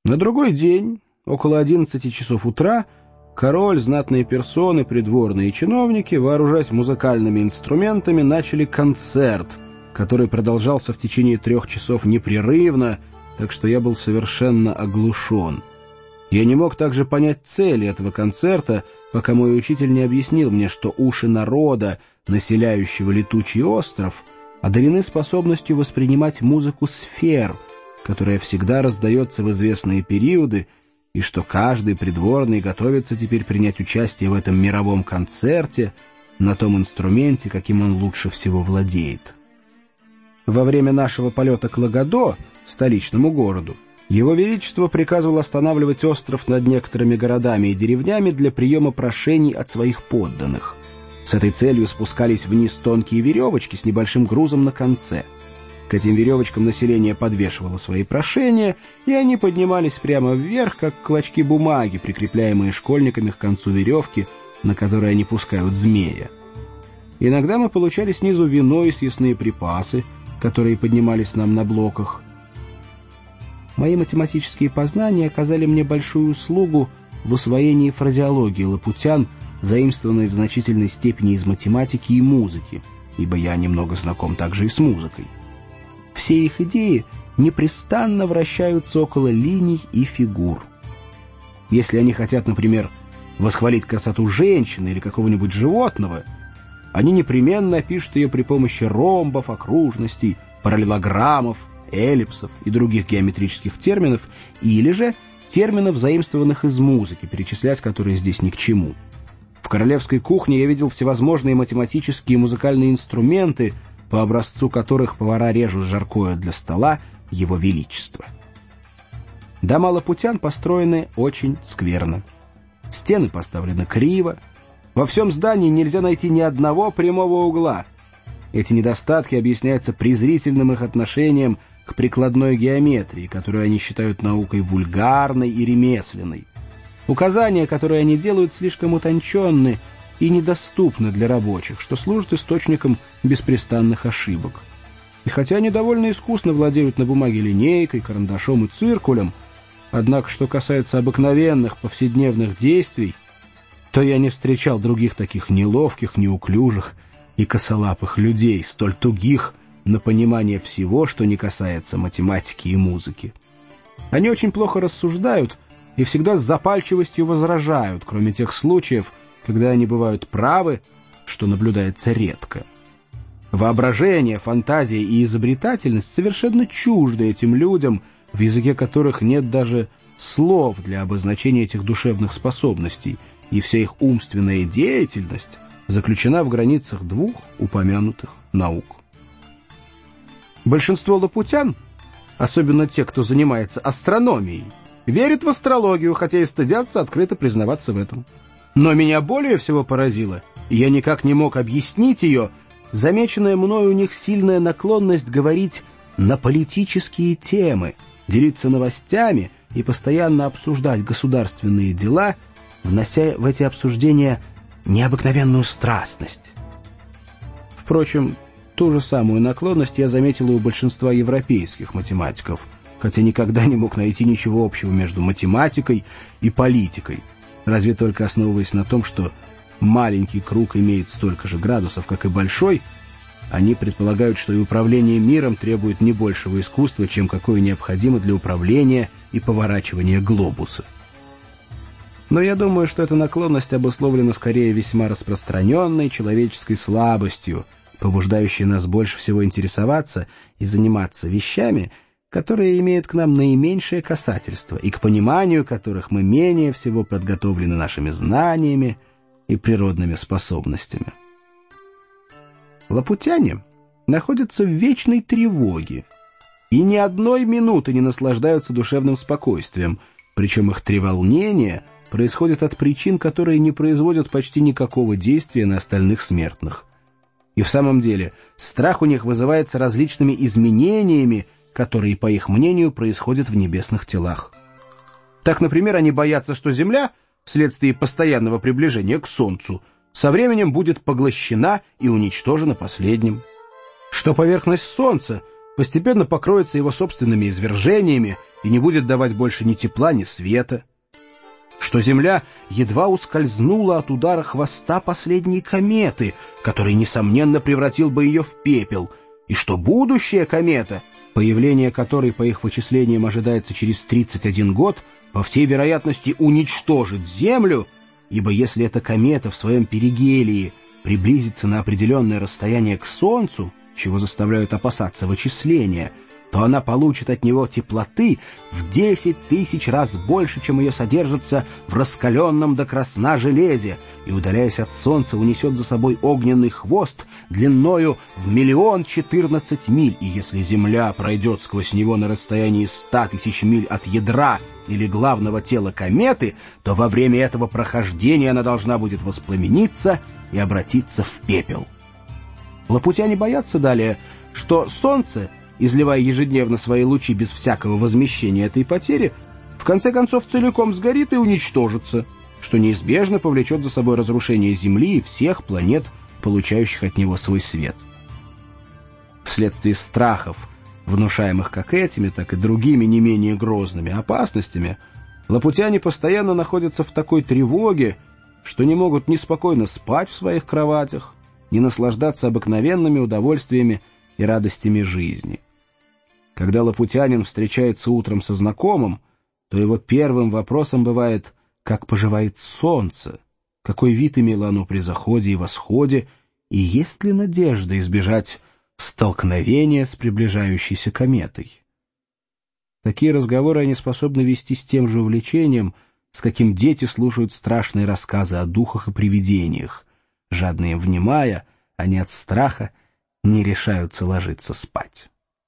На другой день, около 11 часов утра, король, знатные персоны, придворные чиновники, вооружаясь музыкальными инструментами, начали концерт, который продолжался в течение 3 часов непрерывно, так что я был совершенно оглушен. Я не мог также понять цели этого концерта, пока мой учитель не объяснил мне, что уши народа, населяющего летучий остров, одарены способностью воспринимать музыку сфер, которая всегда раздается в известные периоды, и что каждый придворный готовится теперь принять участие в этом мировом концерте на том инструменте, каким он лучше всего владеет. Во время нашего полета к Лагодо, столичному городу, Его Величество приказывал останавливать остров над некоторыми городами и деревнями для приема прошений от своих подданных. С этой целью спускались вниз тонкие веревочки с небольшим грузом на конце. К этим веревочкам население подвешивало свои прошения, и они поднимались прямо вверх, как клочки бумаги, прикрепляемые школьниками к концу веревки, на которой они пускают змея. Иногда мы получали снизу вино и съестные припасы, которые поднимались нам на блоках. Мои математические познания оказали мне большую услугу в усвоении фразеологии лапутян, заимствованной в значительной степени из математики и музыки, ибо я немного знаком также и с музыкой. Все их идеи непрестанно вращаются около линий и фигур. Если они хотят, например, восхвалить красоту женщины или какого-нибудь животного, они непременно опишут ее при помощи ромбов, окружностей, параллелограммов, эллипсов и других геометрических терминов, или же терминов, заимствованных из музыки, перечислять которые здесь ни к чему. В королевской кухне я видел всевозможные математические и музыкальные инструменты, по образцу которых повара режут жаркое для стола Его Величества. Дома лапутян построены очень скверно. Стены поставлены криво. Во всем здании нельзя найти ни одного прямого угла. Эти недостатки объясняются презрительным их отношением к прикладной геометрии, которую они считают наукой вульгарной и ремесленной. Указания, которые они делают, слишком утонченны и недоступны для рабочих, что служит источником беспрестанных ошибок. И хотя они довольно искусно владеют на бумаге линейкой, карандашом и циркулем, однако, что касается обыкновенных повседневных действий, то я не встречал других таких неловких, неуклюжих и косолапых людей, столь тугих на понимание всего, что не касается математики и музыки. Они очень плохо рассуждают и всегда с запальчивостью возражают, кроме тех случаев, когда они бывают правы, что наблюдается редко. Воображение, фантазия и изобретательность совершенно чужды этим людям, в языке которых нет даже слов для обозначения этих душевных способностей, и вся их умственная деятельность заключена в границах 2 упомянутых наук. Большинство лапутян, особенно те, кто занимается астрономией, верят в астрологию, хотя и стыдятся открыто признаваться в этом. Но меня более всего поразило, и я никак не мог объяснить ее, замеченная мною у них сильная наклонность говорить на политические темы, делиться новостями и постоянно обсуждать государственные дела, внося в эти обсуждения необыкновенную страстность. Впрочем, ту же самую наклонность я заметил и у большинства европейских математиков, хотя никогда не мог найти ничего общего между математикой и политикой, разве только основываясь на том, что маленький круг имеет столько же градусов, как и большой, они предполагают, что и управление миром требует не большего искусства, чем какое необходимо для управления и поворачивания глобуса. Но я думаю, что эта наклонность обусловлена скорее весьма распространенной человеческой слабостью, побуждающей нас больше всего интересоваться и заниматься вещами, которые имеют к нам наименьшее касательство и к пониманию которых мы менее всего подготовлены нашими знаниями и природными способностями. Лапутяне находятся в вечной тревоге и ни одной минуты не наслаждаются душевным спокойствием, причем их треволнения происходят от причин, которые не производят почти никакого действия на остальных смертных. И в самом деле страх у них вызывается различными изменениями, которые, по их мнению, происходят в небесных телах. Так, например, они боятся, что Земля, вследствие постоянного приближения к Солнцу, со временем будет поглощена и уничтожена последним, что поверхность Солнца постепенно покроется его собственными извержениями и не будет давать больше ни тепла, ни света. Что Земля едва ускользнула от удара хвоста последней кометы, который, несомненно, превратил бы ее в пепел, и что будущая комета, появление которой, по их вычислениям, ожидается через 31 год, по всей вероятности уничтожит Землю, ибо если эта комета в своем перигелии приблизится на определенное расстояние к Солнцу, чего заставляют опасаться вычисления, то она получит от него теплоты в 10 тысяч раз больше, чем ее содержится в раскаленном до красна железе, и, удаляясь от Солнца, унесет за собой огненный хвост длиною в 1 014 000 миль, и если Земля пройдет сквозь него на расстоянии 100 тысяч миль от ядра или главного тела кометы, то во время этого прохождения она должна будет воспламениться и обратиться в пепел. Лапутяне боятся далее, что Солнце, изливая ежедневно свои лучи без всякого возмещения этой потери, в конце концов целиком сгорит и уничтожится, что неизбежно повлечет за собой разрушение Земли и всех планет, получающих от него свой свет. Вследствие страхов, внушаемых как этими, так и другими не менее грозными опасностями, лапутяне постоянно находятся в такой тревоге, что не могут ни спокойно спать в своих кроватях, ни наслаждаться обыкновенными удовольствиями и радостями жизни. Когда лапутянин встречается утром со знакомым, то его первым вопросом бывает, как поживает солнце, какой вид имело оно при заходе и восходе, и есть ли надежда избежать столкновения с приближающейся кометой. Такие разговоры они способны вести с тем же увлечением, с каким дети слушают страшные рассказы о духах и привидениях. Жадно им внимая, они от страха не решаются ложиться спать.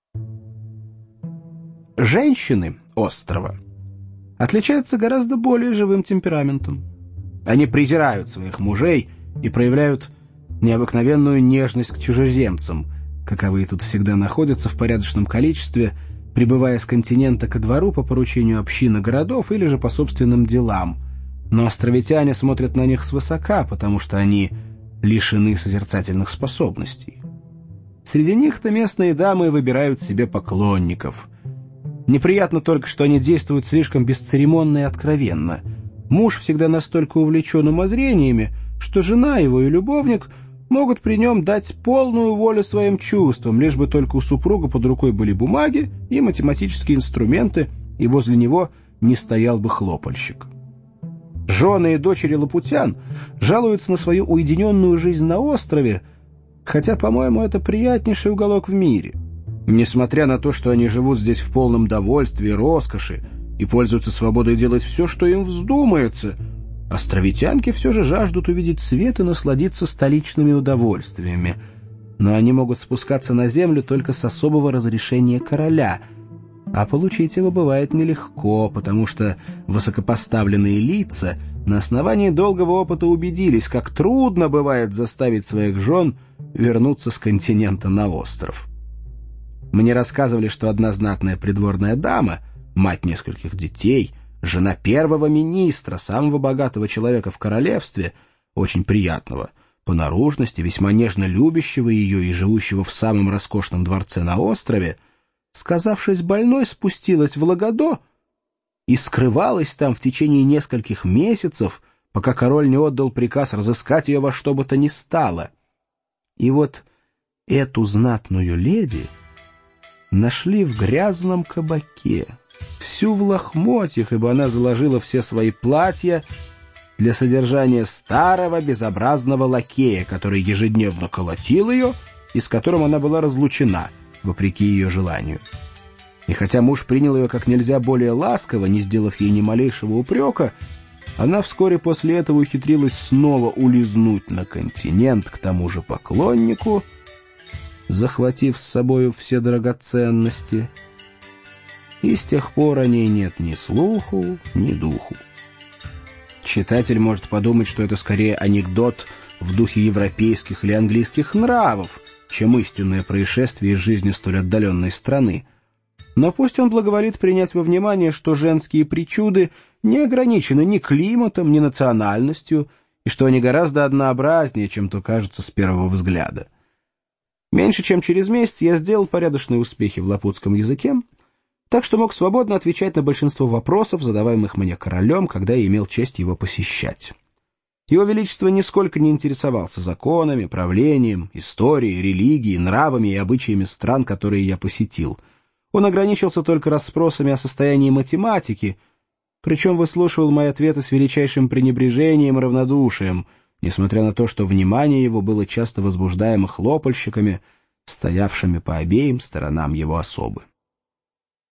Женщины острова отличаются гораздо более живым темпераментом. Они презирают своих мужей и проявляют необыкновенную нежность к чужеземцам, каковые тут всегда находятся в порядочном количестве, прибывая с континента ко двору по поручению общины городов или же по собственным делам. Но островитяне смотрят на них свысока, потому что они лишены созерцательных способностей. Среди них-то местные дамы выбирают себе поклонников. Неприятно только, что они действуют слишком бесцеремонно и откровенно. Муж всегда настолько увлечен умозрениями, что жена его и любовник могут при нем дать полную волю своим чувствам, лишь бы только у супруга под рукой были бумаги и математические инструменты, и возле него не стоял бы хлопальщик. Жены и дочери лапутян жалуются на свою уединенную жизнь на острове, хотя, по-моему, это приятнейший уголок в мире. Несмотря на то, что они живут здесь в полном довольстве и роскоши и пользуются свободой делать все, что им вздумается, островитянки все же жаждут увидеть свет и насладиться столичными удовольствиями. Но они могут спускаться на землю только с особого разрешения короля, а получить его бывает нелегко, потому что высокопоставленные лица на основании долгого опыта убедились, как трудно бывает заставить своих жен вернуться с континента на остров. Мне рассказывали, что одна знатная придворная дама, мать нескольких детей, жена первого министра, самого богатого человека в королевстве, очень приятного, по наружности, весьма нежно любящего ее и живущего в самом роскошном дворце на острове, сказавшись больной, спустилась в Лагодо и скрывалась там в течение нескольких месяцев, пока король не отдал приказ разыскать ее во что бы то ни стало. И вот эту знатную леди нашли в грязном кабаке, всю в лохмотьях, ибо она заложила все свои платья для содержания старого безобразного лакея, который ежедневно колотил ее и с которым она была разлучена, вопреки ее желанию. И хотя муж принял ее как нельзя более ласково, не сделав ей ни малейшего упрека, она вскоре после этого ухитрилась снова улизнуть на континент к тому же поклоннику, захватив с собою все драгоценности, и с тех пор о ней нет ни слуху, ни духу. Читатель может подумать, что это скорее анекдот в духе европейских или английских нравов, чем истинное происшествие из жизни столь отдаленной страны. Но пусть он благоволит принять во внимание, что женские причуды не ограничены ни климатом, ни национальностью, и что они гораздо однообразнее, чем то кажется с первого взгляда. Меньше чем через месяц я сделал порядочные успехи в лапутском языке, так что мог свободно отвечать на большинство вопросов, задаваемых мне королем, когда я имел честь его посещать. Его Величество нисколько не интересовался законами, правлением, историей, религией, нравами и обычаями стран, которые я посетил. Он ограничился только расспросами о состоянии математики, причем выслушивал мои ответы с величайшим пренебрежением и равнодушием, несмотря на то, что внимание его было часто возбуждаемо хлопальщиками, стоявшими по обеим сторонам его особы.